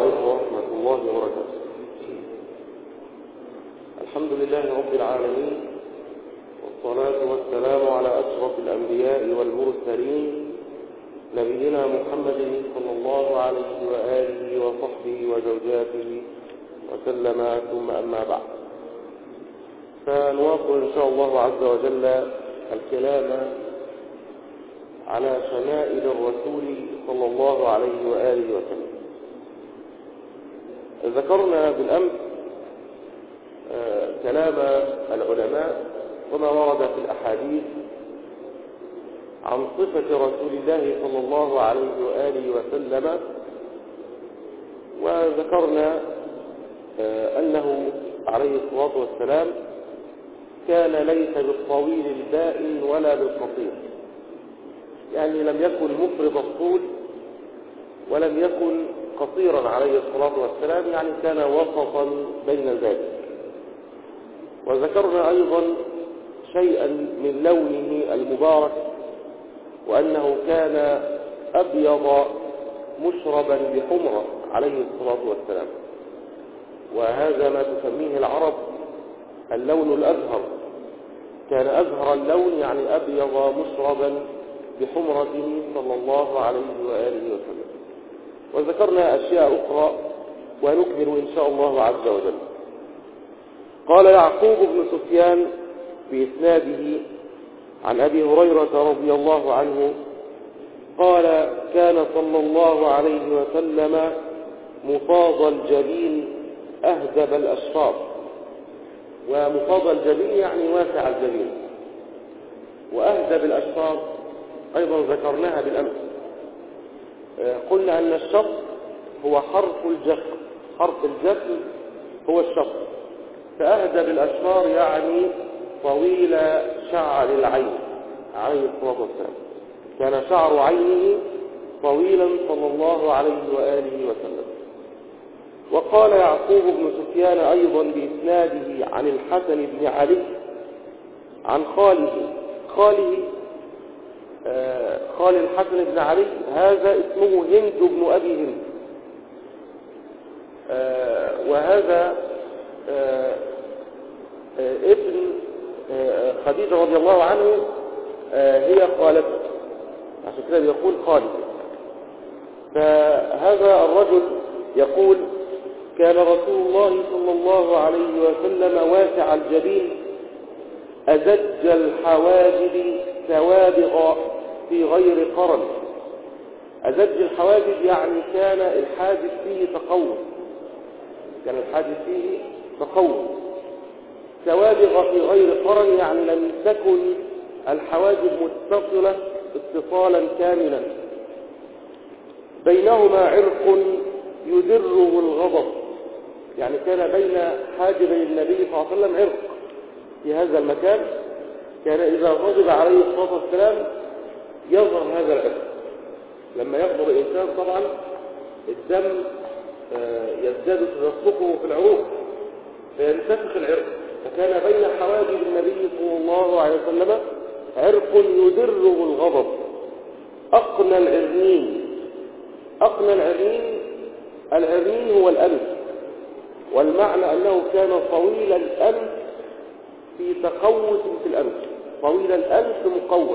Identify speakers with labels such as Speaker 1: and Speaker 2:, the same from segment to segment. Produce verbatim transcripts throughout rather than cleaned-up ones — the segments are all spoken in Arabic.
Speaker 1: عليكم ورحمة الله وبركاته. الحمد لله رب العالمين، والصلاة والسلام على أشرف الأنبياء والمرسلين نبينا محمد صلى الله عليه وآله وصحبه وزوجاته وسلم، ثم أما بعد، فنواصل إن شاء الله عز وجل الكلام على شمائل الرسول صلى الله عليه وآله وسلم. ذكرنا بالأمس كلام العلماء وما ورد في الأحاديث عن صفة رسول الله صلى الله عليه وآله وسلم، وذكرنا أنه عليه الصلاة والسلام كان ليس بالطويل البائن ولا بالقصير، يعني لم يكن مفرط الطول ولم يكن قصيرا عليه الصلاة والسلام، يعني كان وسطا بين ذلك. وذكرنا أيضا شيئا من لونه المبارك، وأنه كان أبيض مشربا بحمرة عليه الصلاة والسلام، وهذا ما تسميه العرب اللون الأزهر، كان أزهر اللون يعني أبيض مشربا بحمرة صلى الله عليه وآله وسلم. وذكرنا أشياء أخرى ونكمل إن شاء الله عز وجل. قال يعقوب بن سفيان بإسناده عن أبي هريرة رضي الله عنه قال كان صلى الله عليه وسلم مفاض الجبين أهدب الأشفار. ومفاض الجبين يعني واسع الجبين، وأهدب الأشفار أيضا ذكرناها بالأمس. قلنا أن الشط هو حرف الجسم، حرف الجسم هو الشط، فأهدب الأشفار يعني طويل شعر العين عليه الصلاة والسلام، كان شعر عينه طويلا صلى الله عليه وآله وسلم. وقال يعقوب بن سفيان أيضا بإسناده عن الحسن بن علي عن خاله خاله آه خال الحسن بن علي، هذا اسمه هند بن أبي هند، آه وهذا آه آه ابن آه خديجة رضي الله عنه، آه هي خالته، عشان كده بيقول خاله. فهذا الرجل يقول كان رسول الله صلى الله عليه وسلم واسع الجبين أزج الحواجب سوابغ في غير قرن. أزج الحواجب يعني كان الحاجب فيه تقوس، كان الحاجب فيه تقوس. سوابغ في غير قرن يعني لم تكن الحواجب متصلة اتصالا كاملا، بينهما عرق يدره الغضب، يعني كان بين حاجبي النبي صلى الله عليه وسلم عرق في هذا المكان، كان إذا غضب عليه الصلاة والسلام يظهر هذا العرق. لما يغضب الإنسان طبعا الدم يزداد تدفقه في العروق فينتفخ العرق، فكان بين حواجب النبي صلى الله عليه وسلم عرق يدره الغضب. أقنى العرنين، أقنى العرنين، العرنين هو الأنف، والمعنى أنه كان طويل الأنف في تقوس في الأنف، طويل الأنف مقوس،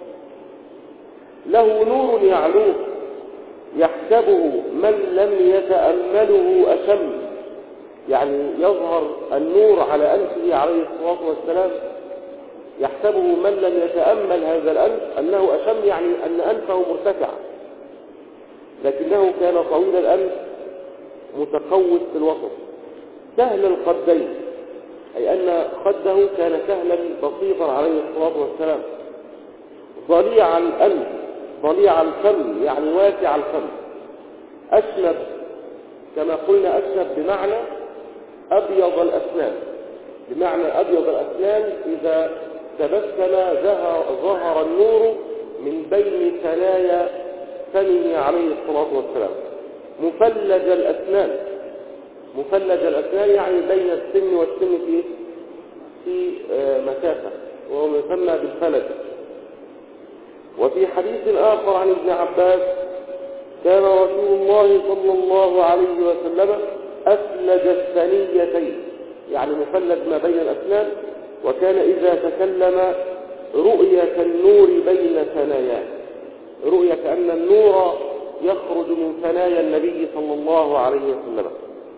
Speaker 1: له نور يعلوه يحسبه من لم يتأمله أشم، يعني يظهر النور على أنفه عليه الصلاة والسلام، يحسبه من لم يتأمل هذا الأنف أنه أشم، يعني أن أنفه مرتفع، لكنه كان طويل الأنف متقوس في الوسط. سهل الخدين، أي أن خده كان سهلا بسيطا عليه الصلاة والسلام. ضليع الأنف، ضليع الفم يعني واسع الفم. أشنب، كما قلنا أشنب بمعنى أبيض الأسنان، بمعنى أبيض الأسنان إذا تبسم ظهر, ظهر النور من بين ثنايا فمه عليه الصلاة والسلام. مفلج الأسنان، مفلج الأسنان يعني بين السن والسن في في مسافة، وهو يسمى بالفلج. وفي حديث آخر عن ابن عباس كان رسول الله صلى الله عليه وسلم أفلج الثنيتين، يعني مفلج ما بين الأسنان، وكان إذا تكلم رؤية كالنور بين ثناياه، رؤية كأن النور يخرج من ثنايا النبي صلى الله عليه وسلم.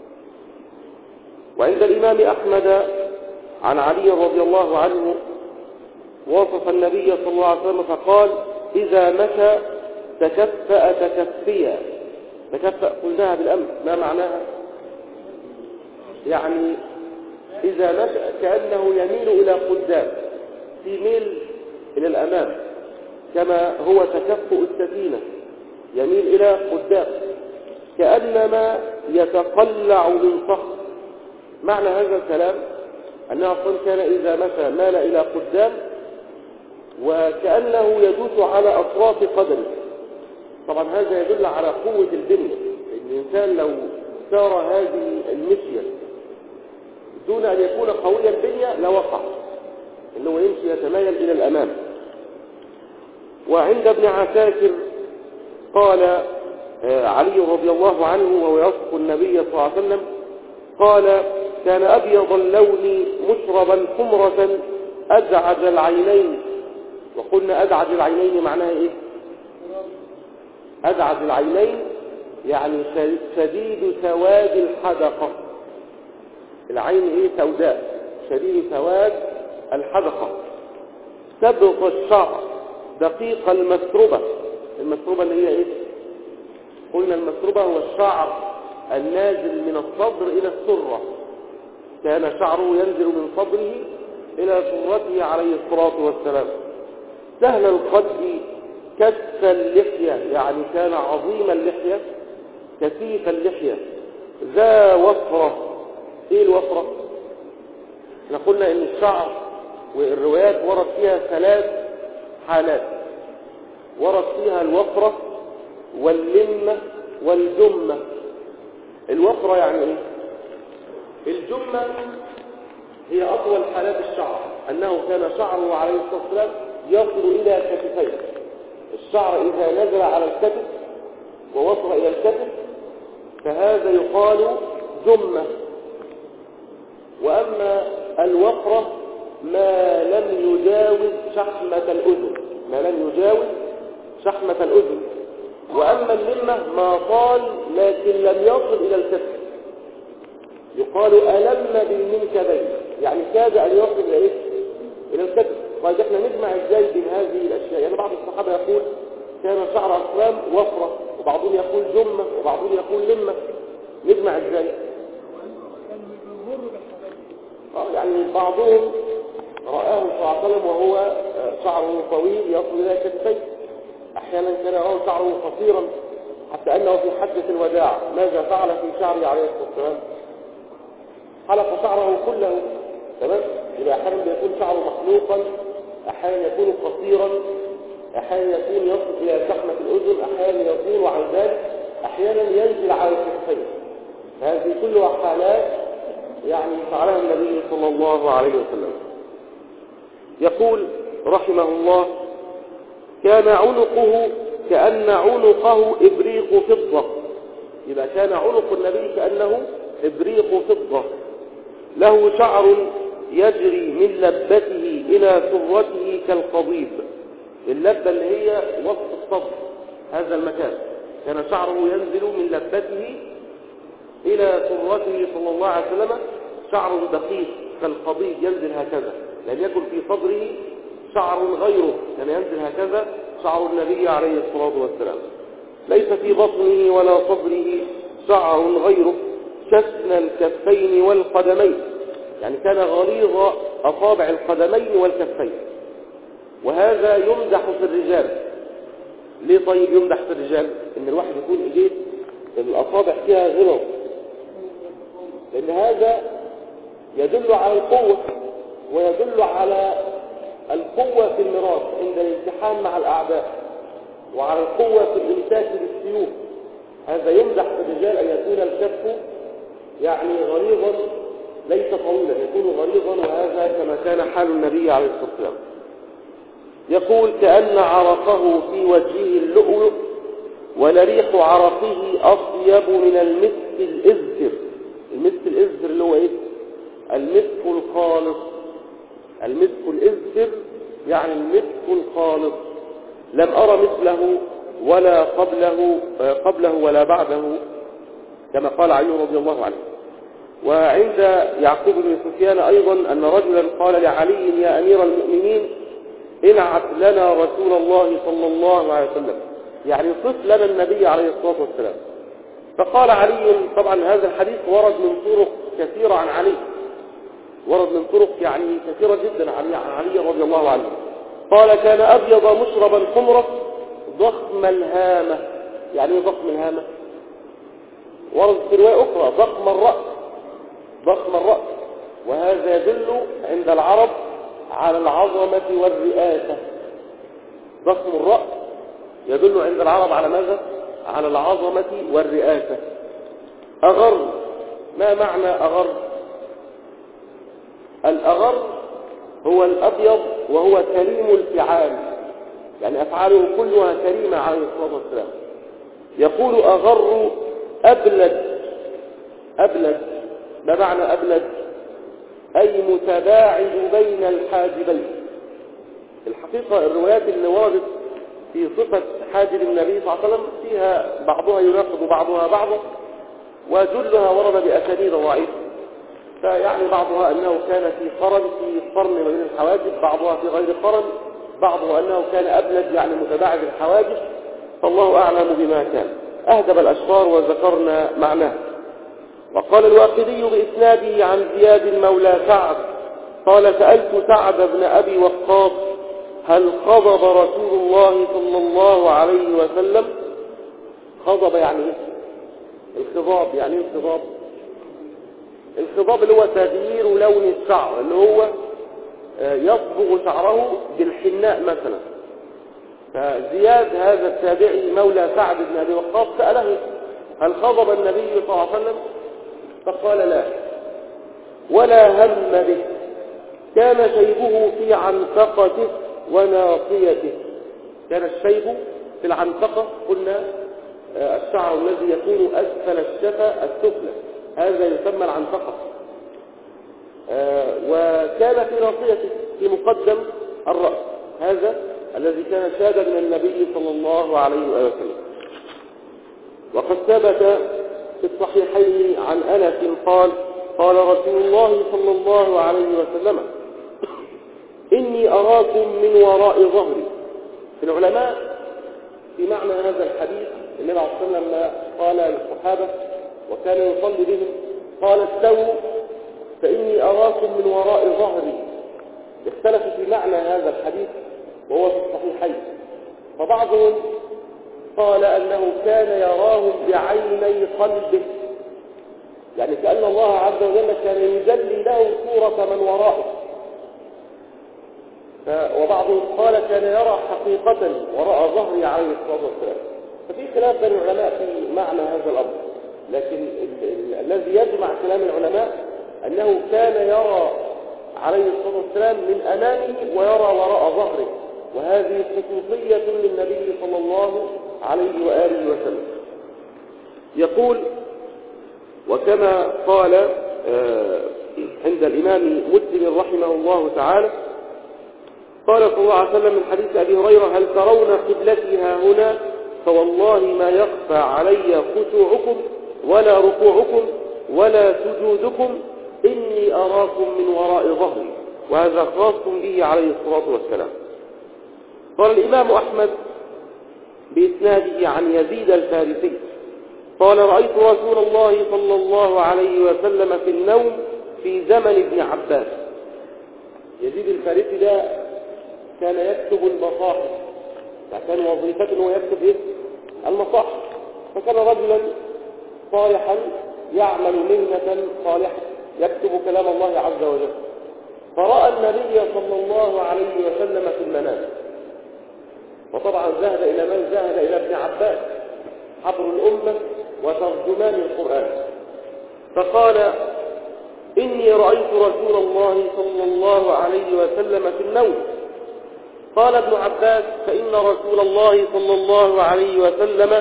Speaker 1: وعند الإمام أحمد عن علي رضي الله عنه وصف النبي صلى الله عليه وسلم فقال: إذا مشى تكفأ تكفيا. تكفأ قلناها بالأمس، ما معناها؟ يعني إذا مشى كأنه يميل إلى قدام، في ميل إلى الأمام، كما هو تكفؤ السفينة يميل إلى قدام، كأنما يتقلع من صخر. معنى هذا الكلام أنه أصلا كان إذا مشى مال إلى قدام، وكأنه يدوس على أطراف قدمه. طبعا هذا يدل على قوة البنية، الإنسان لو سار هذه المشية دون أن يكون قوي البنية لوقع، إنه يمشي يتمايل إلى الأمام. وعند ابن عساكر قال علي رضي الله عنه وهو يصف النبي صلى الله عليه وسلم، قال: كان أبيض اللون مشربا حمرة أدعج العينين. وقلنا أدعج العينين معناها إيه؟ أدعج العينين يعني شديد سواد الحدقة، العين إيه؟ سوداء، شديد سواد الحدقة. سبط الشعر دقيق المسربة. المسربة اللي هي إيه؟ قلنا المسربة هو الشعر النازل من الصدر إلى السرة، كان شعره ينزل من صدره إلى سرته عليه الصلاة والسلام. سهل القد كث اللحية، يعني كان عظيم اللحية كثيف اللحية. ذا وفرة. إيه الوفرة؟ احنا قلنا إن الشعر والروايات ورد فيها ثلاث حالات، ورد فيها الوفرة واللمة والجمة. الوفرة يعني إيه؟ الجمة هي أطول حالات الشعر، أنه كان شعره عليه الصلاة والسلام يصل إلى كتفيه. الشعر إذا نزل على الكتف ووصل إلى الكتف فهذا يقال جمة. وأما الوفرة ما لم يجاوز شحمة الأذن، ما لم يجاوز شحمة الأذن. وأما اللمة ما طال لكن لم يصل إلى الكتف، يقال ألم بالمنكبين، يعني كاد أن يصل إلى إيه؟ إلى الكتف. طيب احنا نجمع ازاي بين هذه الأشياء؟ يعني بعض الصحابة يقول كان شعر أسلام وفرة، وبعضهم يقول جمة، وبعضهم يقول لمة. نجمع ازاي؟ اه يعني بعضهم رآه صلى الله عليه وسلم وهو شعره طويل يصل إلى كتفيه، أحيانا كان يراه شعره قصيرا، حتى أنه في حجة الوداع ماذا فعل في شعره عليه الصلاة والسلام؟ حلق شعره كله، تمام؟ يبقى أحيانا بيكون شعره مخلوقا، أحيانا يكون قصيرا، أحيانا يكون يصل إلى شحمة الأذن، أحيانا يكون عن ذلك، أحيانا ينزل على الكتفين. هذه كلها حالات يعني فعلها النبي صلى الله عليه وسلم. يقول رحمه الله: كان عنقه كأن عنقه إبريق فضة. إذا كان عنق النبي كأنه إبريق فضة، له شعر يجري من لبته إلى سرته كالقضيب. اللبة اللي هي وسط الصدر، هذا المكان، كان شعره ينزل من لبته إلى سرته صلى الله عليه وسلم شعر دقيق كالقضيب، ينزل هكذا، لم يكن في صدره شعر غيره، كان ينزل هكذا شعر النبي عليه الصلاة والسلام. ليس في بطنه ولا صدره شعر غيره، شسن الكفين والقدمين، يعني كان غليظ أصابع القدمين والكفين. وهذا يمدح في الرجال. ليه طيب يمدح في الرجال؟ إن الواحد يكون إيديه الأصابع فيها غلظ، لأن هذا يدل على القوة، ويدل على القوة في المراس عند الالتحام مع الأعداء، وعلى القوة في الإمساك بالسيوف. هذا يمدح في الرجال أن يكون الكف يعني غليظا ليس طويلا، يكون غليظا، وهذا كما كان حال النبي عليه الصلاة والسلام. يقول: كأن عرقه في وجهه اللؤلؤ ولريح عرقه أطيب من المسك الإزفر. المسك الإزفر اللي هو إيه؟ المسك الخالص. المسك الإزفر يعني المسك الخالص، لم أرى مثله ولا قبله قبله ولا بعده، كما قال علي رضي الله عنه. وعند يعقوب بن سفيان أيضا أن رجلا قال لعلي: يا أمير المؤمنين، انعت لنا رسول الله صلى الله عليه وسلم، يعني صف لنا النبي عليه الصلاة والسلام. فقال علي، طبعا هذا الحديث ورد من طرق كثيرة عن علي، ورد من طرق يعني كثيرة جدا عن علي رضي الله عنه. قال: كان أبيض مشربا حمرة ضخم الهامة. يعني ايه ضخم الهامة؟ ورد في رواية أخرى ضخم الرأس، ضخم الرأس، وهذا يدل عند العرب على العظمة والرئاسة. ضخم الرأس يدل عند العرب على ماذا؟ على العظمة والرئاسة. أغر، ما معنى أغر؟ الأغر هو الأبيض وهو كريم الفعال، يعني أفعاله كلها كريمة عليه الصلاة والسلام. يقول: أغر أبلد. أبلد ما معنى أبلد؟ أي متباعد بين الحاجبين. الحقيقة الروايات اللي وردت في صفة حاجب النبي صلى الله عليه وسلم فيها بعضها يناقض بعضها بعضا، وجلها ورد بأسانيد ضعيفة. فيعني بعضها أنه كان في قرن، في قرن ما بين الحواجب، بعضها في غير قرن، بعضها أنه كان أبلد يعني متباعد الحواجب، فالله أعلم بما كان. أهدب الأشفار وذكرنا معناه. وقال الواقدي بإسناده عن زياد مولى سعد قال: سألت سعد بن أبي وقاص: هل خضب رسول الله صلى الله عليه وسلم؟ خضب يعني ايه؟ الخضاب يعني ايه الخضاب؟ الخضاب اللي هو تغيير لون الشعر، اللي هو يصبغ شعره بالحناء مثلا. فزياد هذا التابعي مولى سعد بن أبي وقاص سأله: هل خضب النبي صلى الله عليه وسلم؟ فقال: لا، ولا هم به، كان شيبه في عنققته وناصيته. كان الشيب في العنققة، قلنا الشعر الذي يكون أسفل الشفة السفلى، هذا يسمى العنققة. وكان في ناصيته في مقدم الرأس، هذا الذي كان شادا من النبي صلى الله عليه وسلم. وقد ثبت في الصحيحين عن أنس قال: قال رسول الله صلى الله عليه وسلم: إني أراكم من وراء ظهري. في العلماء في معنى هذا الحديث النبي عليه الصلاة والسلام قال للصحابة وكان يصلي بهم: قال: استووا فإني أراكم من وراء ظهري. اختلف في معنى هذا الحديث وهو في الصحيحين، فبعضهم قال أنه كان يراهم بعيني قلبه، يعني كأن الله عز وجل كان يجلي له صورة من وراءه. وبعضهم قال كان يرى حقيقة وراء ظهره عليه الصلاة والسلام. ففي خلاف بين العلماء في معنى هذا الأمر، لكن الذي يجمع كلام العلماء أنه كان يرى عليه الصلاة والسلام من أمامه ويرى وراء ظهره، وهذه خصوصية للنبي صلى الله عليه وآله وسلم. يقول: وكما قال عند الإمام مسلم رحمه الله تعالى، قال صلى الله عليه وسلم من حديث أبي هريرة: هل ترون قبلتي ها هنا؟ فوالله ما يخفى علي خشوعكم ولا ركوعكم ولا سجودكم، إني أراكم من وراء ظهري. وهذا خاص به عليه الصلاة والسلام. قال الإمام أحمد بإسناده عن يزيد الفارسي قال: رأيت رسول الله صلى الله عليه وسلم في النوم في زمن ابن عباس. يزيد الفارسي ده كان يكتب المصاحف، كان وظيفته أنه يكتب إيه؟ المصاحف. فكان رجلا صالحا يعمل مهنة صالحة، يكتب كلام الله عز وجل. فرأى النبي صلى الله عليه وسلم في المنام، وطبعا ذهب إلى من؟ ذهب إلى ابن عباس حبر الأمة وترجمان القرآن. فقال: إني رأيت رسول الله صلى الله عليه وسلم في النوم. قال ابن عباس: فإن رسول الله صلى الله عليه وسلم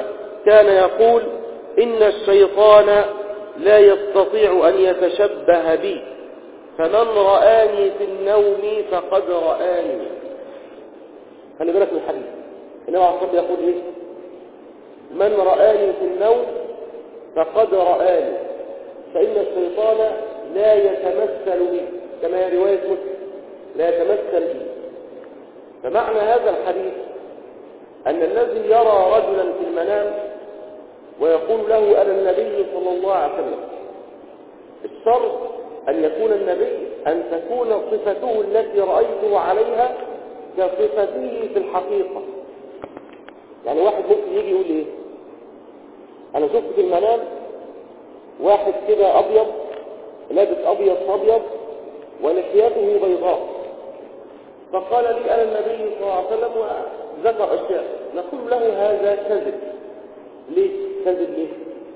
Speaker 1: كان يقول إن الشيطان لا يستطيع أن يتشبه بي، فمن رآني في النوم فقد رآني. خلي بالك من الحديث. النبي عليه الصلاة والسلام يقول إيه؟ من رآني في النوم فقد رآني، فإن الشيطان لا يتمثل بي، كما هي رواية مسلم، لا يتمثل بي. فمعنى هذا الحديث أن الذي يرى رجلا في المنام ويقول له أنا النبي صلى الله عليه وسلم، الشرط أن يكون النبي أن تكون صفته التي رأيته عليها كصفته في الحقيقة. يعني واحد ممكن يجي يقول إيه؟ أنا شفت في المنام واحد كده أبيض لابس أبيض أبيض ولحيته بيضاء، فقال لي أنا النبي صلى الله عليه وسلم وذكر أشياء، نقول له هذا كذب. ليه كذب؟ ليه؟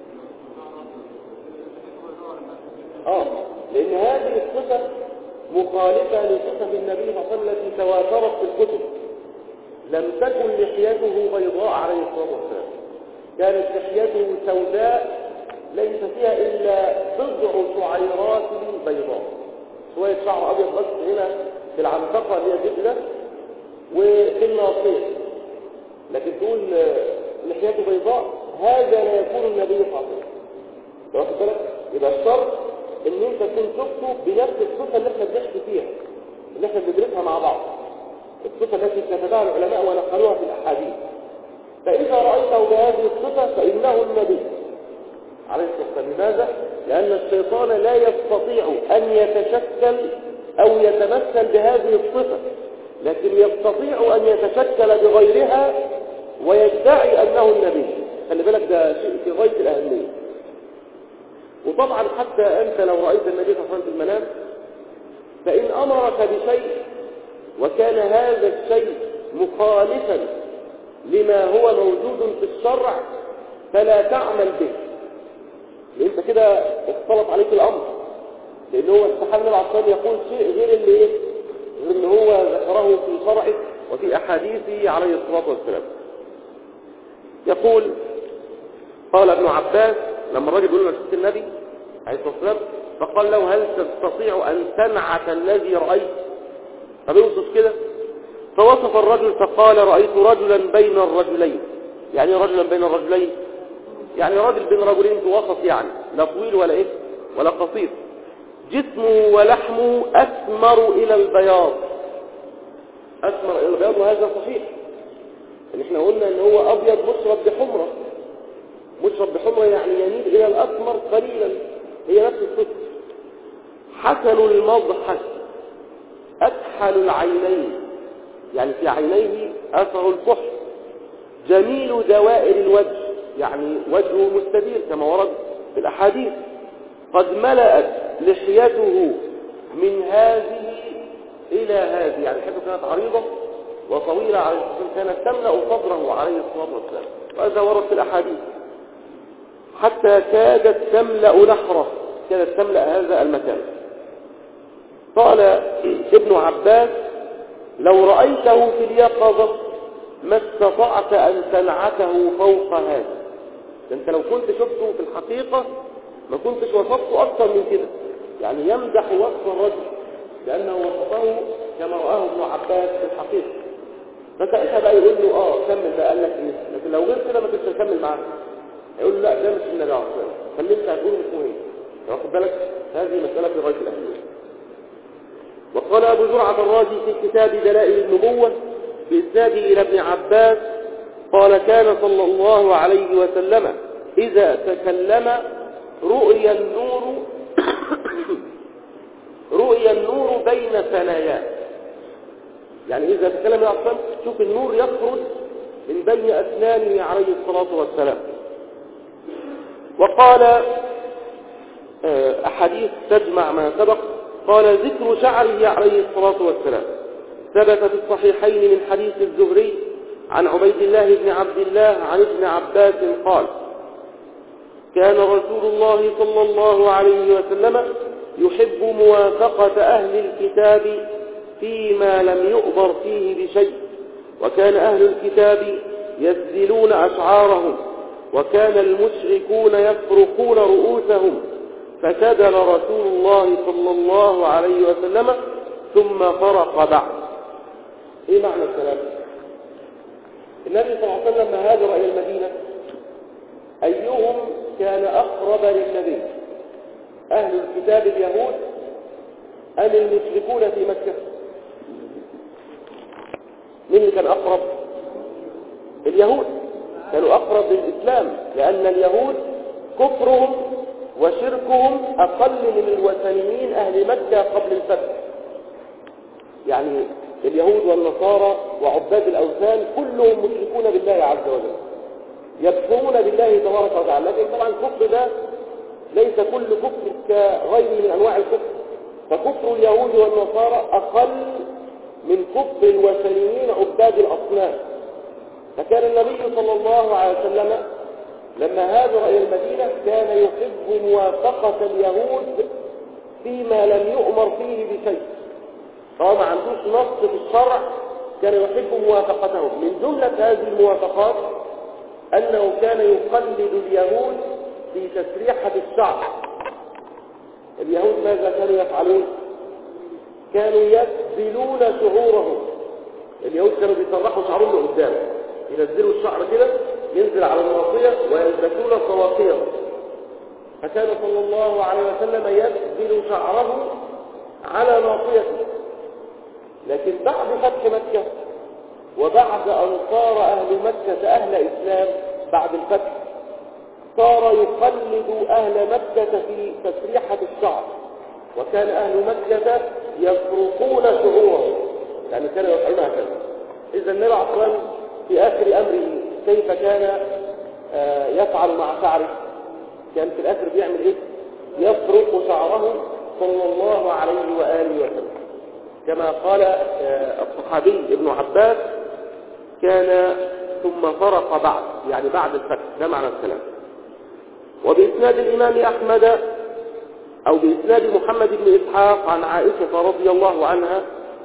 Speaker 1: آه لأن هذه الصفة مخالفة لصفة النبي صلى الله عليه وسلم التي تواترت في الكتب. لم تكن لحيته بيضاء عليه الصلاة والسلام، كانت لحيته سوداء ليس فيها إلا بضع شعيرات بيضاء، شوية شعر أبيض بس هنا في العنقة اللي هي جبلة وفي الناصية، لكن تقول لحيته بيضاء هذا لا يكون النبي صلى الله عليه وسلم. واخد بالك؟ يبقى الشرط ان انت تكون شفته بنفس الصفة اللي احنا بنحكي فيها، اللي احنا بندرسها مع بعض، الصفة التي كتبها العلماء ونقلوها في الأحاديث. فإذا رأيته بهذه الصفة فإنه النبي عليه الصلاة والسلام. لماذا؟ لأن الشيطان لا يستطيع أن يتشكل أو يتمثل بهذه الصفة، لكن يستطيع أن يتشكل بغيرها ويدعي أنه النبي. خلي بالك ده شيء في غاية الأهمية. وطبعا حتى أنت لو رأيت النبي صلى الله عليه وسلم في المنام فإن أمرك بشيء وكان هذا الشيء مخالفا لما هو موجود في الشرع فلا تعمل به، لأن انت كده اختلط عليك الأمر، لأن هو استحال النبي عليه الصلاة والسلام يقول شيء غير اللي ايه؟ غير اللي هو ذكره في شرعه وفي أحاديثه عليه الصلاة والسلام. يقول قال ابن عباس لما الرجل يقول له شفت النبي عليه الصلاة والسلام فقال له هل تستطيع أن تنعت الذي رأيت؟ فبيوصف كده، فوصف الرجل فقال رأيت رجلا بين الرجلين. يعني رجلا بين الرجلين يعني رجل بين رجلين وسط، يعني لا طويل ولا ايه ولا قصير، جسمه ولحمه أثمر إلى البياض، أثمر إلى البياض، وهذا صحيح. ان احنا قلنا ان هو أبيض مشرب بحمرة، مشرب بحمرة يعني يميل إلى الأسمر قليلا، هي نفس الصفة. حسن المضحك، أكحل العينين يعني في عينيه أثر الكحل، جميل دوائر الوجه يعني وجهه مستدير كما ورد في الأحاديث، قد ملأت لحيته من هذه إلى هذه، يعني لحيته كانت عريضة وطويلة عليه الصلاة والسلام، كانت تملأ صدره عليه الصلاة والسلام، وهذا ورد في الأحاديث، حتى كادت تملأ نحره، كادت تملأ هذا المكان. قال ابن عباس لو رأيته في اليقظة ما استطعت أن تنعته فوق هذا. انت لو كنت شفته في الحقيقة ما كنتش وصفته أكثر من كده، يعني يمدح وصف الرجل لأنه وصفه كما رآه ابن عباس في الحقيقة. فسألها بقى يقول له اه كمل بقى، قال لك ايه؟ لكن لو غير كده ما كنتش هكمل معاه، يقول له لا ده مش النبي عليه الصلاة والسلام، فاللي انت هتقول مش مهم. واخد بالك؟ هذه مسألة في غاية الأهمية. وقال أبو زرعة الرازي في كتاب دلائل النبوة بإسناده إلى ابن عباس قال كان صلى الله عليه وسلم إذا تكلم رؤي النور رؤي النور بين ثناياه، يعني إذا تكلم أصلا شوف النور يخرج من بين أسنانه عليه الصلاة والسلام. وقال أحاديث تجمع ما سبق، قال ذكر شعره عليه الصلاة والسلام ثبت في الصحيحين من حديث الزهري عن عبيد الله بن عبد الله عن ابن عباس قال كان رسول الله صلى الله عليه وسلم يحب موافقة أهل الكتاب فيما لم يؤمر فيه بشيء، وكان أهل الكتاب يسدلون أشعارهم وكان المشركون يفرقون رؤوسهم فسدل رسول الله صلى الله عليه وسلم ثم فرق بعد. ايه معنى الكلام؟ النبي صلى الله عليه وسلم لما هاجر الى المدينه ايهم كان اقرب للنبي، اهل الكتاب اليهود ام المشركون في مكه؟ مين اللي كان اقرب؟ اليهود كانوا اقرب للاسلام، لان اليهود كفرهم وشركهم اقل من الوثنيين اهل مكه قبل الفتح. يعني اليهود والنصارى وعباد الاوثان كلهم مشركون بالله عز وجل، يكفرون بالله تبارك وتعالى، لكن طبعا الكفر ده ليس كل كفر كغيره من انواع الكفر، فكفر اليهود والنصارى اقل من كفر الوثنيين عباد الاصنام. فكان النبي صلى الله عليه وسلم لما هاجر الى المدينه كان يحب موافقه اليهود فيما لم يؤمر فيه بشيء، فهو ما عندوش نص في الشرع، كان يحب موافقتهم. من جمله هذه الموافقات انه كان يقلد اليهود في تسريحه الشعر. اليهود ماذا كانوا يفعلون؟ كانوا يسبلون شعورهم. اليهود كانوا بيسرحوا شعرهم لقدام، ينزلوا الشعر كده ينزل على الناصيه ويلبسون صواقيهم. فكان صلى الله عليه وسلم يسبل شعره على ناصيته. لكن بعد فتح مكه وبعد ان صار اهل مكه اهل اسلام بعد الفتح، صار يقلد اهل مكه في تسريحه الشعر، وكان اهل مكه يفرقون شعورهم، يعني كانوا يفعلون هكذا. اذا النبي عليه الصلاه والسلام في اخر امره كيف كان يفعل مع شعره؟ كان في الاخر بيعمل ايه؟ يفرق شعره صلى الله عليه واله وسلم، كما قال الصحابي ابن عباس كان ثم فرق بعد، يعني بعد الفتح، ده معنى الكلام. وبإسناد الإمام أحمد أو بإسناد محمد بن إسحاق عن عائشة رضي الله عنها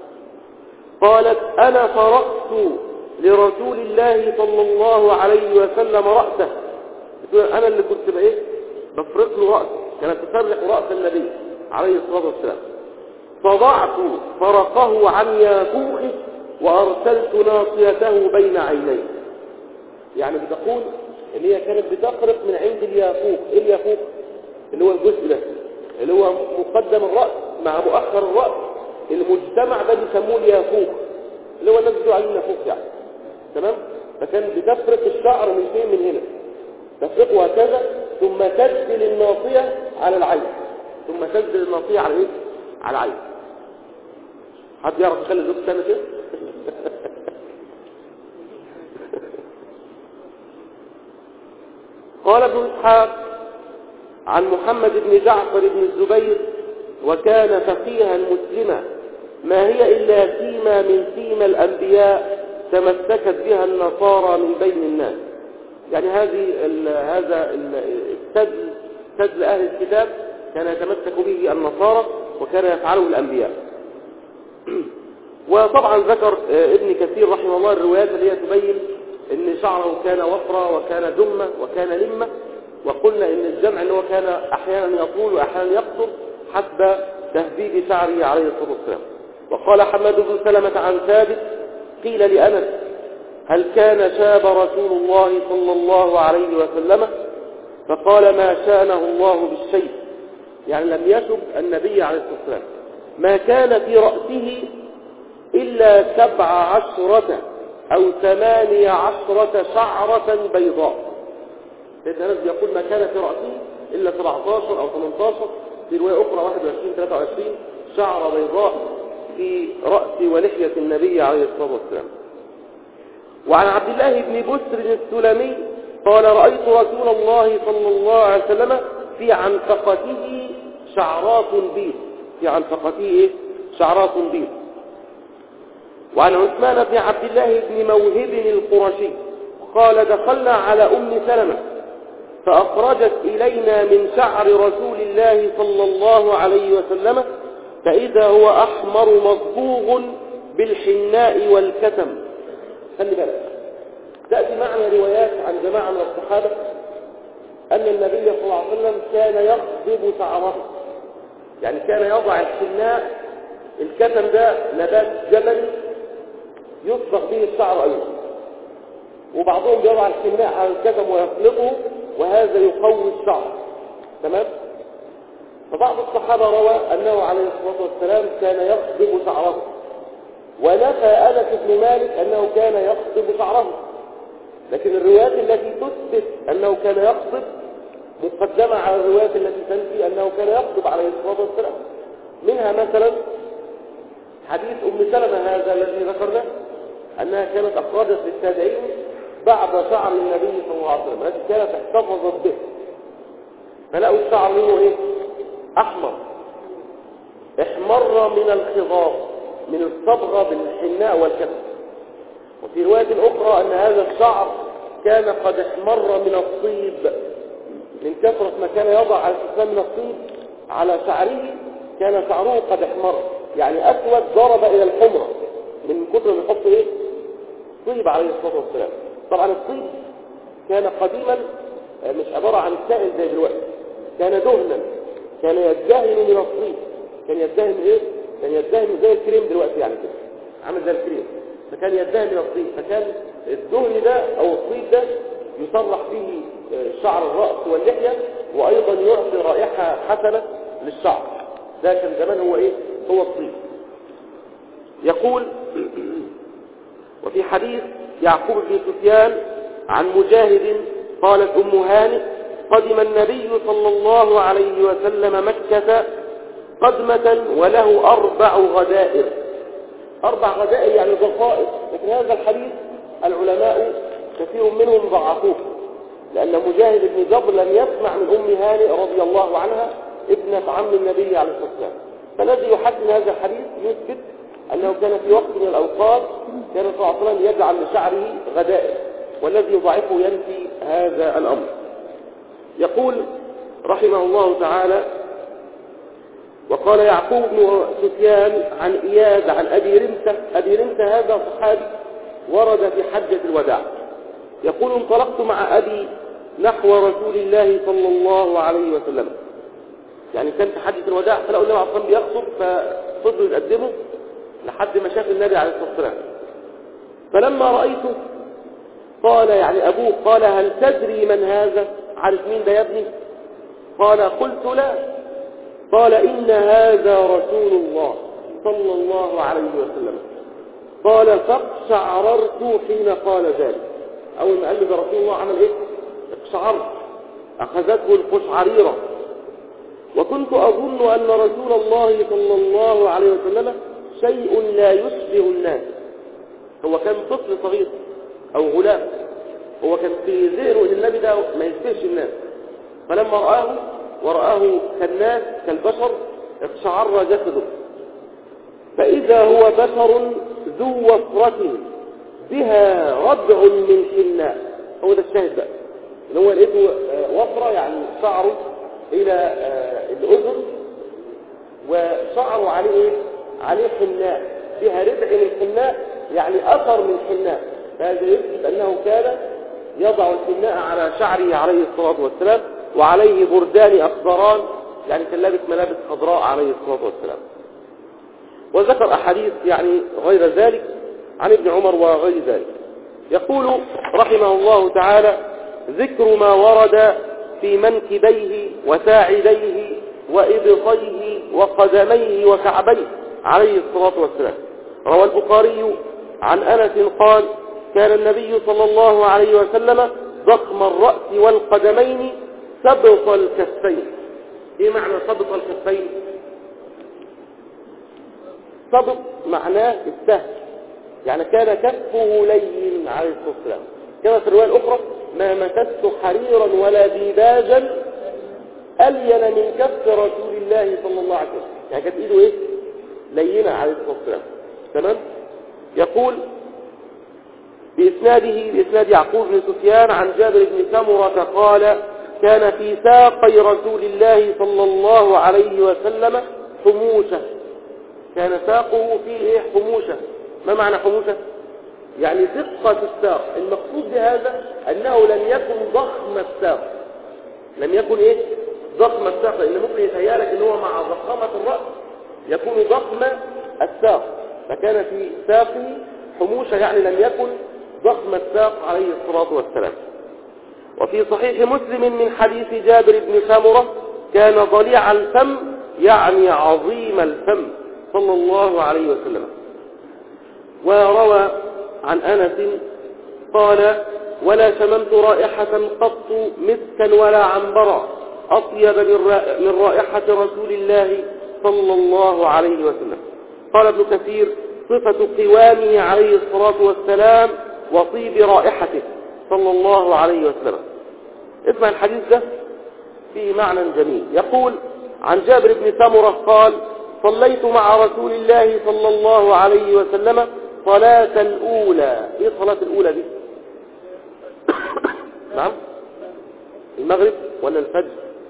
Speaker 1: قالت أنا فرقت لرسول الله صلى الله عليه وسلم رأسه. أنا اللي كنت بإيه؟ بفرق له رأسه، كانت تفرق رأس النبي عليه الصلاة والسلام. فضعت فرقه عن يافوخه وأرسلت ناصيته بين عينيه. يعني بتقول اللي هي كانت بتفرق من عند اليافوخ. ايه اليافوخ؟ اللي هو الجزء ده اللي هو مقدم الرأس مع مؤخر الرأس، المجتمع ده بيسموه اليافوخ، اللي هو الناس بتقول عليه اليافوخ يعني. تمام؟ فكان بتفرق الشعر من فين؟ من هنا تفرقه هكذا، ثم تسدل الناصية على العين، ثم تسدل الناصية على ايه؟ على العين. حد يعرف يخلي الزوج سنة كده؟ قال ابن إسحاق عن محمد بن جعفر بن الزبير وكان فقيها مسلما ما هي إلا سيمة من سيمة الأنبياء تمسكت بها النصارى من بين الناس. يعني هذه ال هذا السدل سدل أهل الكتاب كان يتمسك به النصارى وكان يفعله الأنبياء. وطبعا ذكر ابن كثير رحمه الله الروايات اللي هي تبين ان شعره كان وفرة وكان دمة وكان لمة، وقلنا ان الجمع ان هو كان احيانا يطول واحيانا يقصر حسب تهذيب شعره عليه الصلاة والسلام. وقال حماد بن سلمة عن ثابت قيل لأنس هل كان شاب رسول الله صلى الله عليه وسلم؟ فقال ما شانه الله بالشيء، يعني لم يشب النبي عليه الصلاة والسلام، ما كان في رأسه إلا سبع عشرة أو ثمانية عشرة شعرة بيضاء. سيدنا أنس يقول ما كان في رأسه إلا سبعة عشر أو ثمانية عشر، في رواية أخرى واحد وعشرين ثلاثة وعشرين شعر بيضاء في رأس ولحية النبي عليه الصلاة والسلام. وعن عبد الله بن بسر السلمي قال رأيت رسول الله صلى الله عليه وسلم في عنفقته شعرات بيض، في عنفقته إيه؟ شعرات بيض. وعن عثمان بن عبد الله بن موهب القرشي قال دخلنا على أم سلمة فأخرجت إلينا من شعر رسول الله صلى الله عليه وسلم فإذا هو أحمر مصبوغ بالحناء والكتم. خلي بالك، تأتي معنا روايات عن جماعة من الصحابة أن النبي صلى الله عليه وسلم كان يخضب شعره، يعني كان يضع الحناء، الكتم ده نبات جبلي يصبغ به الشعر أيضا، وبعضهم يضع الحناء على الكتم ويخلطه، وهذا يقوي الشعر. تمام. فبعض الصحابة روى أنه عليه الصلاة والسلام كان يخضب شعره، ونفى أنس بن مالك أنه كان يخضب شعره، لكن الروايات التي تثبت أنه كان يخضب مقدمة على الروايات التي تنفي أنه كان يخضب عليه الصلاة والسلام. منها مثلا حديث أم سلمة هذا الذي ذكرناه، أنها كانت أخرجت للتابعين بعد شعر النبي صلى الله عليه وسلم التي كانت احتفظت به، فلقوا الشعر منه إيه؟ أحمر، احمر من الخضاب، من الصبغة بالحناء والكتم. وفي رواية أخرى أن هذا الشعر كان قد احمر من الطيب، من كثرة ما كان يضع على الإسلام من الطيب على شعره، كان شعره قد احمر، يعني أسود ضرب إلى الحمرة من كثر ما يحط إيه؟ طيب عليه الصلاة والسلام. طبعا الطيب كان قديما مش عبارة عن السائل زي دلوقتي، كان دهنا، كان يدهن من الطيب، كان يدهن إيه؟ كان يدهن زي الكريم دلوقتي، يعني كده عامل زي الكريم، فكان يدهن من الطيب، فكان الدهن ده أو الطيب ده يصرح به شعر الرأس واللحية، وأيضا يعطي رائحة حسنة للشعر. ده كان زمان هو إيه؟ هو الطيب. يقول وفي حديث يعقوب بن سفيان عن مجاهد قالت أم هانئ قدم النبي صلى الله عليه وسلم مكة قدمة وله أربع غدائر. أربع غدائر يعني ضفائر، لكن هذا الحديث العلماء كثير منهم ضعفوه، لأن مجاهد بن جبر لم يسمع من أم هانئ رضي الله عنها ابنة عم النبي عليه الصلاة والسلام. فالذي يحسن هذا الحديث يثبت أنه كان في وقت من الأوقات كان صلى الله عليه وسلم يجعل لشعره غدائر، والذي يضعفه ينفي هذا الأمر. يقول رحمه الله تعالى: وقال يعقوب بن سفيان عن إياد عن أبي رمسة. أبي رمسة هذا صحابي ورد في حجة الوداع، يقول: انطلقت مع أبي نحو رسول الله صلى الله عليه وسلم، يعني كان في حجة الوداع، فلقوا النبي عليه الصلاة والسلام بيخطب، ففضلوا يقدموا لحد ما شاف النبي عليه الصلاة والسلام. فلما رأيته قال، يعني أبوه قال: هل تدري من هذا؟ عارف مين ده يا ابني؟ قال: قلت لا. قال: إن هذا رسول الله صلى الله عليه وسلم. قال: فاقشعررت حين قال ذلك. أول ما قال له ده رسول الله عمل إيه؟ اقشعرت، أخذته القشعريرة. وكنت أظن أن رسول الله صلى الله عليه وسلم شيء لا يشبه الناس. هو كان طفل صغير أو غلام، هو كان في ذهنه أن النبي ده ما يشبهش الناس، فلما رآه ورآه كالناس كالبشر اقشعر جسده، فإذا هو بشر ذو وفرة بها ربع من حناء. هو ده الشاهد بقى، اللي هو لقيته وفرة يعني شعره إلى الأذن، وشعره عليه إيه؟ عليه حناء، بها ربع من حناء يعني أثر من حناء. فهذا يثبت أنه كان يضع الحناء على شعره عليه الصلاة والسلام، وعليه بردان أخضران، يعني كان لابس ملابس خضراء عليه الصلاة والسلام. وذكر أحاديث يعني غير ذلك عن ابن عمر وغير ذلك. يقول رحمه الله تعالى: ذكر ما ورد في منكبيه وساعديه وإبطيه وقدميه وكعبيه عليه الصلاة والسلام. روى البخاري عن أنس قال: كان النبي صلى الله عليه وسلم ضخم الرأس والقدمين سبط الكفين. ايه معنى سبط الكفين؟ سبط معناه السهل، يعني كان كفه لين عليه الصلاة والسلام. كما في الرواية الأخرى: ما مسست حريرا ولا ديباجا ألين من كف رسول الله صلى الله عليه وسلم، يعني كانت ايده ايه؟ لينة عليه الصلاة والسلام. تمام. يقول بإسناده بإسناد يعقوب بن سفيان عن جابر بن سمرة قال: كان في ساقي رسول الله صلى الله عليه وسلم حموشة. كان ساقه فيه ايه؟ حموشة. ما معنى حموشة؟ يعني دقة الساق. المقصود بهذا أنه لم يكن ضخم الساق، لم يكن ايه ضخم الساق، لان ممكن يتهيألك ان هو مع ضخامة الرأس يكون ضخم الساق، فكان في ساقه حموشة، يعني لم يكن ضخم الساق عليه الصلاة والسلام. وفي صحيح مسلم من حديث جابر بن سمرة كان ضليع الفم، يعني عظيم الفم صلى الله عليه وسلم. وروى عن أنس قال: ولا شممت رائحة قط مسكا ولا عنبرا أطيب من رائحة رسول الله صلى الله عليه وسلم. قال ابن كثير: صفة قوامه عليه الصلاة والسلام وطيب رائحته صلى الله عليه وسلم. اسمع الحديث ده فيه معنى جميل. يقول عن جابر بن سمرة قال: صليت مع رسول الله صلى الله عليه وسلم صلاة الأولى. ايه صلاة الأولى دي؟ نعم، المغرب ولا الفجر؟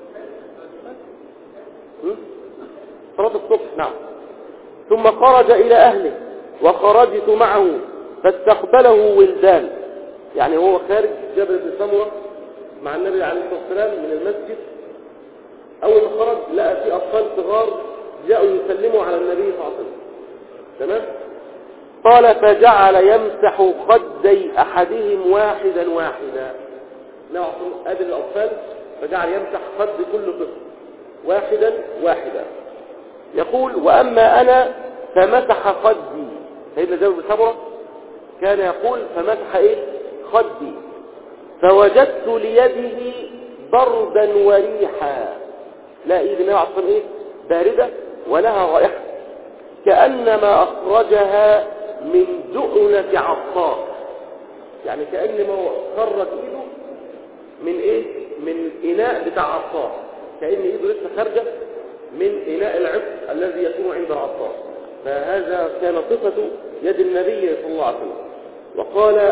Speaker 1: صلاة الصبح. نعم. ثم خرج إلى أهله وخرجت معه فاستقبله ولدان. يعني هو خارج جابر بن سمرة مع النبي عليه الصلاة والسلام من المسجد، أول ما خرج لقى في أطفال صغار جاءوا يسلموا على النبي صلى الله عليه وسلم. تمام؟ قال: فجعل يمسح خدي أحدهم واحدا واحدا. نعم، قابل الأطفال فجعل يمسح خد كل طفل واحدا واحدا. يقول: وأما أنا فمسح خدي. سيدنا جابر بن سمرة كان يقول فمسح إيه؟ خدي. فوجدت ليده بردا وريحا. لا إيد النبي عليه الصلاة إيه؟ باردة ولها رائحة كأنما أخرجها من دؤنة عطار. يعني كأنما هو خرج إيده من إيه؟ من إناء بتاع عطار، كأن إيده لسه خارجة من إناء العطر الذي يكون عند العطار. فهذا كان صفة يد النبي صلى الله عليه وسلم. وقال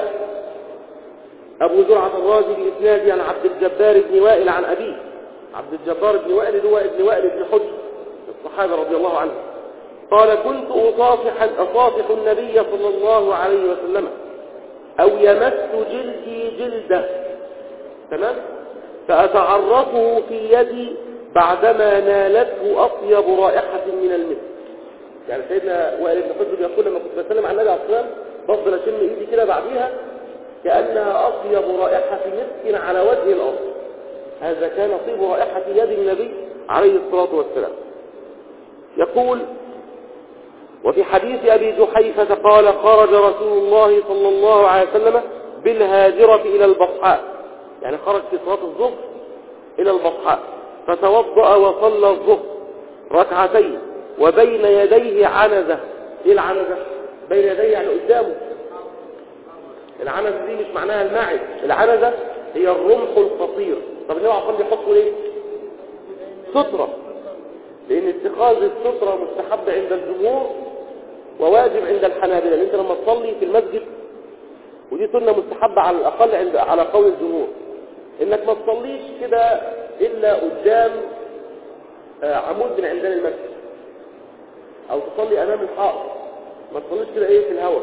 Speaker 1: أبو زرعة الرازي بإسناده عن عبد الجبار بن وائل عن أبيه. عبد الجبار بن وائل هو ابن وائل بن حجر الصحابة رضي الله عنه. قال: كنت أصافح, أصافح النبي صلى الله عليه وسلم أو يمس جلدي جلده، تمام، فأتعرفه في يدي بعدما نالته أطيب رائحة من المسك. يعني سيدنا وائل بن حجر يقول: لما كنت بسلم على النبي عليه الصلاة والسلام بفضل أشم إيدي كده بعديها كأنها أطيب رائحة مسك على وجه الأرض. هذا كان طيب رائحة يد النبي عليه الصلاة والسلام. يقول: وفي حديث أبي جحيفة قال: خرج رسول الله صلى الله عليه وسلم بالهاجرة إلى البطحاء. يعني خرج في صلاة الظهر إلى البطحاء فتوضأ وصلى الظهر ركعتين وبين يديه عنزة. إيه العنزة؟ بين يديه يعني قدامه. العنزة دي مش معناها الماعز، العنزة هي الرمح القصير. طب النبي عليه الصلاة والسلام يحطوا ليه؟ سترة، لأن اتخاذ السترة مستحب عند الجمهور وواجب عند الحنابلة. لأن انت لما تصلي في المسجد، ودي سنة مستحبة على الأقل عند على قول الجمهور، إنك ما تصليش كده إلا قدام عمود من عمدان المسجد، أو تصلي أمام الحائط، ما تصليش كده إيه في الهواء.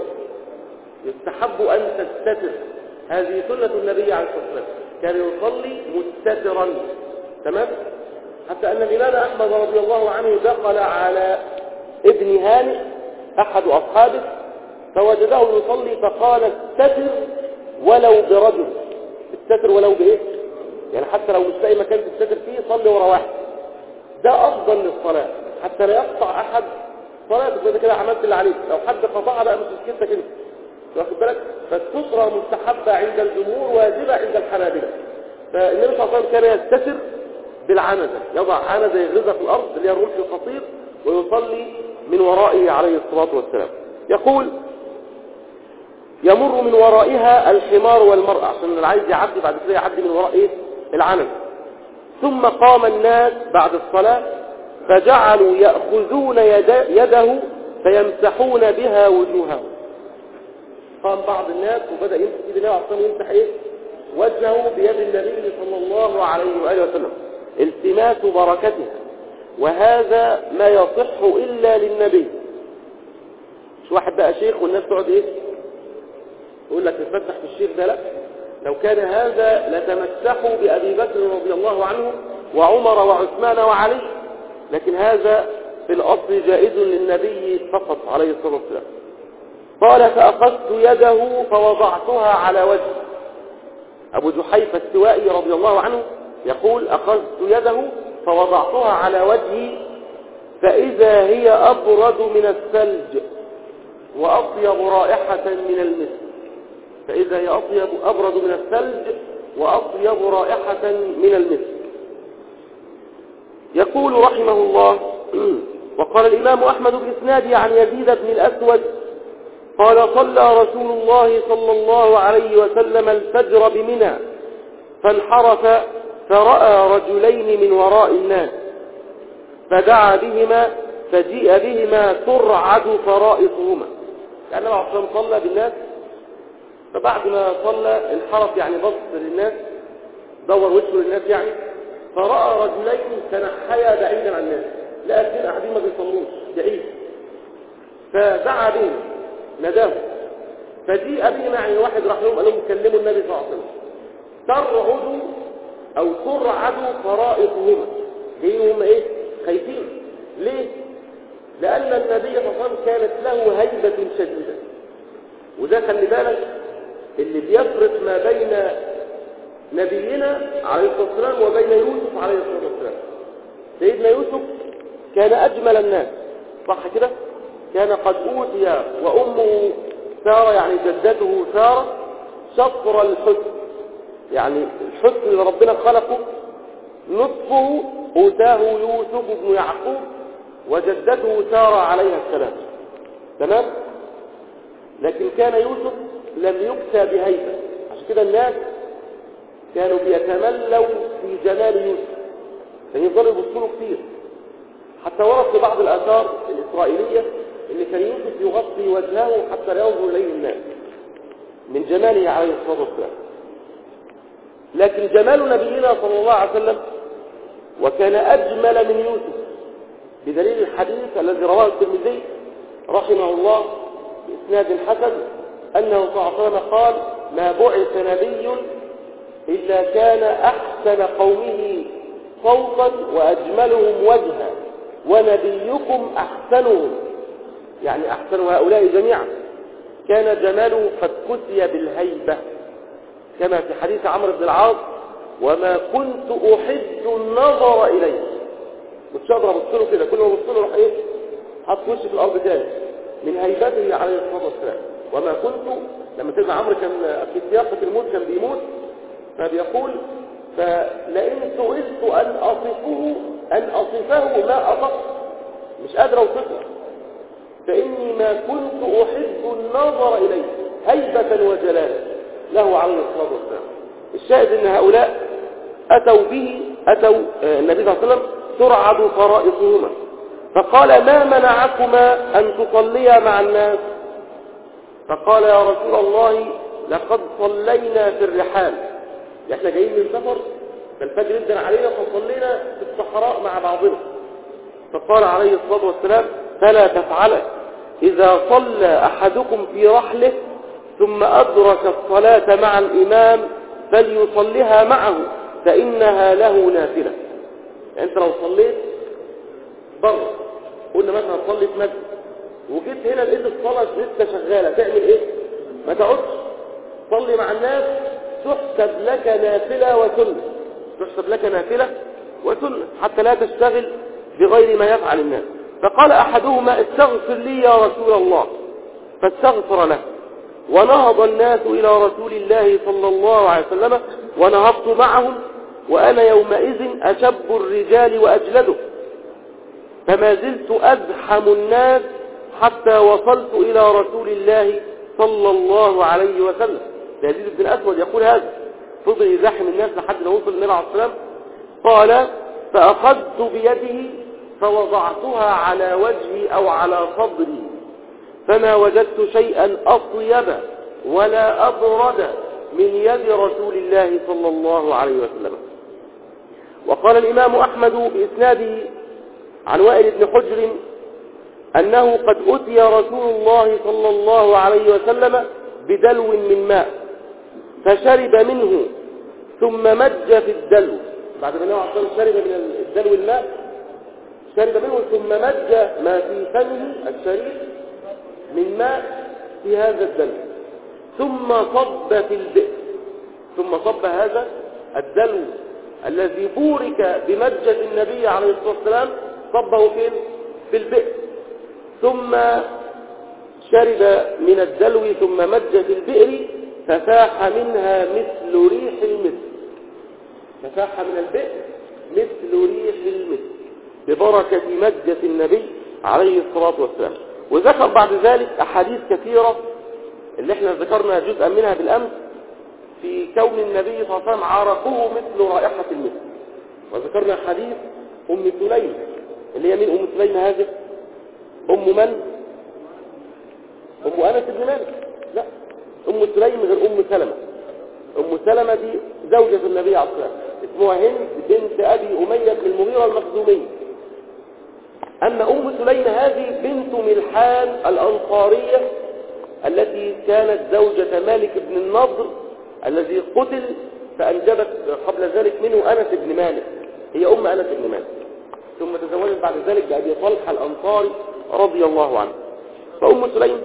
Speaker 1: يستحب أن تستتر. هذه سنة النبي عليه الصلاة والسلام، كان يصلي مستترا. تمام؟ حتى أن الإمام أحمد رضي الله عنه دخل على ابن هانئ أحد أصحابه فوجده يصلي فقال: استتر ولو برجل. استتر ولو بإيه؟ يعني حتى لو مش لاقي مكان تستتر فيه صلي ورا واحد. ده أفضل للصلاة حتى لا يقطع أحد صلاتك. وإذا كده عملت اللي عليك، لو حد قطعها بقى مش مشكلتك أنت، واخد بالك؟ فالسترة مستحبة عند الجمهور، واجبة عند الحنابلة. فالنبي صلى الله عليه وسلم كان يستتر بالعنزة، يضع عنزة يغرزها في الأرض اللي هي الرمح القصير ويصلي من ورائه عليه الصلاة والسلام. يقول: يمر من ورائها الحمار والمرأة، عشان اللي عايز يعدي بعد كده يعدي من وراء ايه؟ العنزة. ثم قام الناس بعد الصلاة فجعلوا يأخذون يد يده فيمسحون بها وجوههم. قام بعض الناس وبدأ يمسح يد النبي عليه الصلاة والسلام، يمسح ايه؟ وجهه بيد النبي صلى الله عليه وآله وسلم التماس بركتها، وهذا ما يصح إلا للنبي. مش واحد بقى شيخ والناس تقعد ايه؟ يقول لك نفتح في الشيخ ده، لا، لو كان هذا لتمسحوا بأبي بكر رضي الله عنه وعمر وعثمان وعلي، لكن هذا في الأصل جائز للنبي فقط عليه الصلاة والسلام. قال فأخذت يده فوضعتها على وجهه. أبو جحيفة السوائي رضي الله عنه يقول أخذت يده فوضعتها على وجهي فإذا هي أبرد من الثلج وأطيب رائحة من المسك. فإذا هي أطيب أبرد من الثلج وأطيب رائحة من المسك. يقول رحمه الله وقال الإمام أحمد بإسناده عن يزيد بن الأسود قال صلى رسول الله صلى الله عليه وسلم الفجر بمنى فانحرف فرأى رجلين من وراء الناس فدعا بهما فجيء بهما ترعد فرائصهما. يعني النبي عليه الصلاة والسلام صلى بالناس، فبعد ما صلى انحرف يعني بص للناس، دور وجهه للناس يعني، فرأى رجلين تنحيا بعيدا عن الناس، لقى اثنين قاعدين ما بيصلوش بعيد، فدعا بهم نداه فجيء بهما، يعني واحد راح لهم قال لهم كلموا النبي صلى الله عليه وسلم. ترعد او ترعد فرائصهما، ليه هم ايه خايفين؟ ليه؟ لأن النبي صلى الله عليه وسلم كانت له هيبة شديدة، وده خلي بالك اللي بيفرق ما بين نبينا عليه الصلاة والسلام وبين يوسف عليه الصلاة والسلام. سيدنا يوسف كان أجمل الناس، صح كده؟ كان قد أوتي وأمه سارة يعني جدته سارة شطر الحسن، يعني الحسن اللي ربنا خلقه نصفه أوتاه يوسف بن يعقوب وجدته سارة عليها السلام، تمام؟ لكن كان يوسف لم يؤتى بهيبة، عشان كده الناس كانوا بيتملوا في جمال يوسف، كانوا يفضلوا يبصوا له كتير. حتى ورد في بعض الآثار الإسرائيلية إن كان يوسف يغطي وجهه حتى لا ينظر إليه الناس من جماله عليه الصلاة والسلام. لكن جمال نبينا صلى الله عليه وسلم وكان أجمل من يوسف بدليل الحديث الذي رواه الترمذي رحمه الله بإسناد حسن أنه صلى الله عليه وسلم قال ما بعث نبي إلا كان أحسن قومه صوتا وأجملهم وجها ونبيكم أحسنهم، يعني أحسن هؤلاء جميعا. كان جماله قد كسي بالهيبة كما في حديث عمرو بن العاص وما كنت أحد النظر إليه، مش قادر ابص له كده، كل ما ابص له راح ايه حط وشي في الارض تاني من هيبته عليه الصلاه والسلام. وما كنت لما سيدنا عمرو كان في سياقه الموت كان بيموت فبيقول فلئن سئلت ان اصفه ان اصفه ما اصفت، مش قادر اوصفه، فاني ما كنت احب النظر اليه هيبه وجلالا له عليه الصلاه والسلام. الشاهد ان هؤلاء اتوا به اتوا النبي صلى الله عليه وسلم ترعد فرائصهما، فقال ما منعكما أن تصليا مع الناس؟ فقال يا رسول الله لقد صلينا في الرحال، احنا جايين من سفر فالفجر ادن علينا فصلينا في الصحراء مع بعضنا. فقال عليه الصلاة والسلام فلا تفعل، إذا صلى أحدكم في رحله ثم أدرك الصلاة مع الإمام فليصليها معه فإنها له نافلة. يعني انت لو صليت بره، قلنا مثلا صلي في مسجد وجيت هنا لقيت الصلاه لسه شغاله، تعمل ايه؟ ما تقعدش، صلي مع الناس، تحسب لك نافله وسنه، تحسب لك نافله وسنه حتى لا تشتغل بغير ما يفعل الناس. فقال احدهما استغفر لي يا رسول الله، فاستغفر له، ونهض الناس الى رسول الله صلى الله عليه وسلم ونهضت معهم وأنا يومئذ أشب الرجال وأجلده، فما زلت أزحم الناس حتى وصلت إلى رسول الله صلى الله عليه وسلم. يزيد بن الأسود يقول هذا، فضل يزاحم الناس لحد ما وصل النبي عليه الصلاة والسلام. قال فأخذت بيده فوضعتها على وجهي أو على صدري فما وجدت شيئا أطيب ولا أبرد من يد رسول الله صلى الله عليه وسلم. وقال الإمام أحمد بإسناده عن وائل بن حجر أنه قد أتي رسول الله صلى الله عليه وسلم بدلو من ماء فشرب منه ثم مج في الدلو. بعد ما النبي عليه الصلاة والسلام شرب من الدلو الماء، شرب منه ثم مج ما في فمه الشريف من ماء في هذا الدلو، ثم صب في البئر. ثم صب هذا الدلو الذي بورك بمجة النبي عليه الصلاة والسلام، صبه فين؟ في البئر. ثم شرب من الدلو ثم مج في البئر، ففاح منها مثل ريح المسك. ففاح من البئر مثل ريح المسك ببركة مجة النبي عليه الصلاة والسلام. وذكر بعد ذلك أحاديث كثيرة اللي احنا ذكرنا جزءا منها بالأمس، في كون النبي صلى الله عليه وسلم عرقه مثل رائحة المسك. وذكرنا حديث أم سليم، اللي هي من أم سليم هذه؟ أم من؟ أم أنس بن مالك؟ لا، أم سليم غير أم سلمة. أم سلمة دي زوجة النبي عليه الصلاة والسلام، اسمها هند بنت أبي أمية بن المغيرة المخزومية. أما أم سليم هذه بنت ملحان الأنصارية التي كانت زوجة مالك بن النضر الذي قتل فأنجبت قبل ذلك منه أنس بن مالك، هي أم أنس بن مالك، ثم تزوجت بعد ذلك بأبي طلحة الأنصاري رضي الله عنه. فأم سليم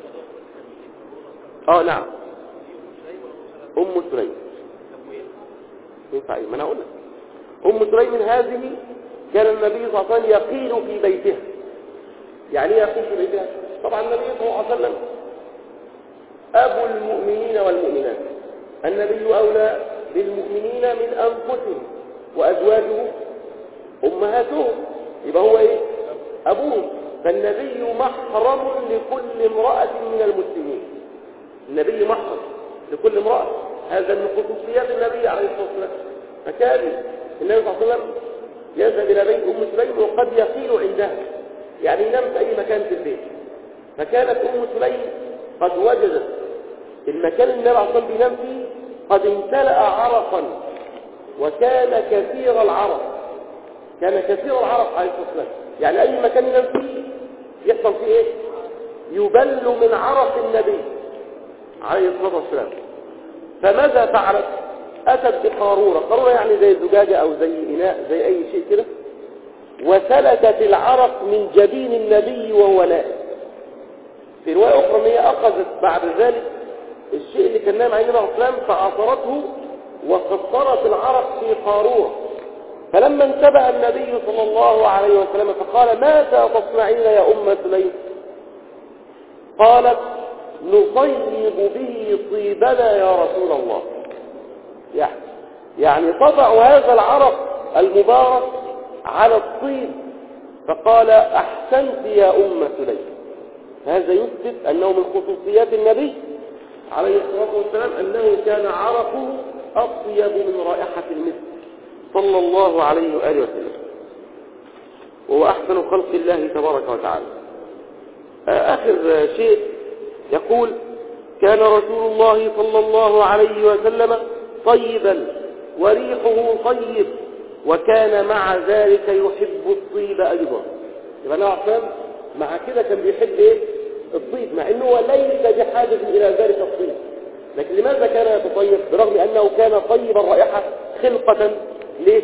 Speaker 1: آه نعم أم سليم ينفع إيه؟ ما أنا أقول لك. أم سليم هذه كان النبي صلى الله عليه وسلم يقيل في بيتها. يعني يقيل في بيتها؟ طبعا النبي صلى الله عليه وسلم أبو المؤمنين والمؤمنات، النبي أولى بالمؤمنين من أنفسهم، وأزواجه أمهاتهم، يبقى هو إيه؟ أبوهم. فالنبي محرم لكل امرأة من المسلمين. النبي محرم لكل امرأة، هذا من خصوصيات النبي عليه الصلاة والسلام. فكان النبي صلى الله عليه وسلم يذهب إلى بيت أم سليم وقد يقيل عندها، يعني ينام في أي مكان في البيت. فكانت أم سليم قد وجدت المكان اللي النبي عليه الصلاة والسلام بينام فيه قد امتلأ عرقا، وكان كثير العرق، كان كثير العرق عليه الصلاة والسلام. يعني أي مكان ينام فيه يحصل فيه إيه؟ يبل من عرق النبي عليه الصلاة والسلام. فماذا فعلت؟ أتت بقارورة، قارورة يعني زي زجاجة أو زي إناء زي أي شيء كده، وسلكت العرق من جبين النبي وهو نائم. في رواية أخرى أن هي أخذت بعد ذلك الشيء اللي كان نايم عليه النبي عليه الصلاة والسلام فعصرته وقطرت العرق في قارورة. فلما انتبه النبي صلى الله عليه وسلم فقال: ماذا تصنعين يا أم سليم؟ قالت: نطيب به طيبنا يا رسول الله. يعني يعني تضع هذا العرق المبارك على الطيب. فقال: أحسنت يا أم سليم. هذا يثبت أنه من خصوصيات النبي عليه الصلاة والسلام أنه كان عرقه أطيب من رائحة المسك صلى الله عليه وآله وسلم، وهو أحسن خلق الله تبارك وتعالى. آخر شيء يقول: كان رسول الله صلى الله عليه وسلم طيبا وريحه طيب، وكان مع ذلك يحب الطيب أيضا. يبقى أنا أعلم مع كده كان بيحب إيه؟ الطيب، مع أنه ليس بحاجة إلى ذلك الطيب. لكن لماذا كان يتطيب برغم أنه كان طيب الرائحة خلقة؟ ليه؟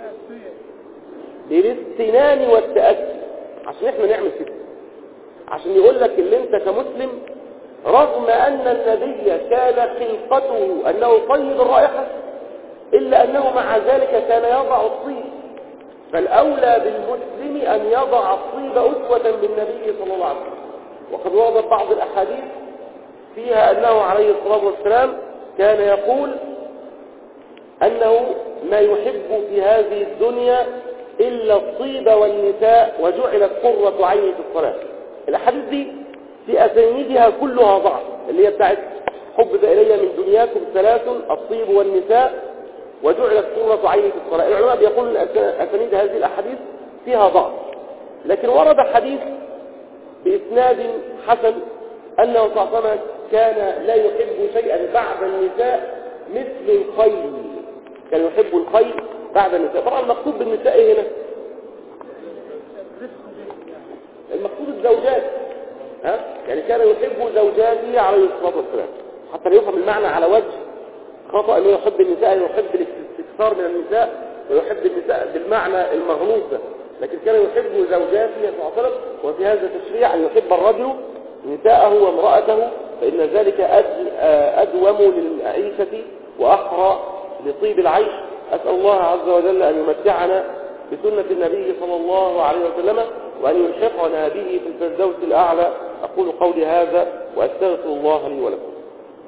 Speaker 1: للاستنان والتأكد، عشان احنا نعمل كده، عشان يقول لك اللي انت كمسلم رغم أن النبي كان خلقته أنه طيب الرائحة، إلا أنه مع ذلك كان يضع الطيب. فالأولى بالمسلم أن يضع الطيب أسوة بالنبي صلى الله عليه وسلم. وقد وردت بعض الأحاديث فيها أنه عليه الصلاة والسلام كان يقول أنه ما يحب في هذه الدنيا إلا الطيب والنساء، وجعلت قرة عيني في الصلاة. الأحاديث دي في أسانيدها كلها ضعف، اللي هي بتاعت حب إلي من دنياكم ثلاث: الطيب والنساء وجعلت قرة عيني في الصلاة. العلماء بيقولون أسانيد هذه الأحاديث فيها ضعف، لكن ورد حديث بإسناد حسن أنه صلى الله عليه وسلم كان لا يحب شيئا بعد النساء مثل الخيل. كان يحب الخيل بعد النساء. طبعا المقصود بالنساء ايه هنا؟ المقصود الزوجات، ها؟ يعني كان يحب زوجاته عليه الصلاة والسلام، حتى لا يفهم المعنى على وجه خطأ أنه يحب النساء، يحب الاستكثار من النساء ويحب النساء بالمعنى المغلوط ده، لكن كان يحب زوجاته صلى الله عليه وسلم. وفي هذا التشريع أن يحب الرجل نساءه وامرأته، فإن ذلك أدوم للعيشة وأحرى لطيب العيش. أسأل الله عز وجل أن يمتعنا بسنة النبي صلى الله عليه وسلم، وأن يلحقنا به في الفردوس الأعلى. أقول قولي هذا وأستغفر الله لي ولكم.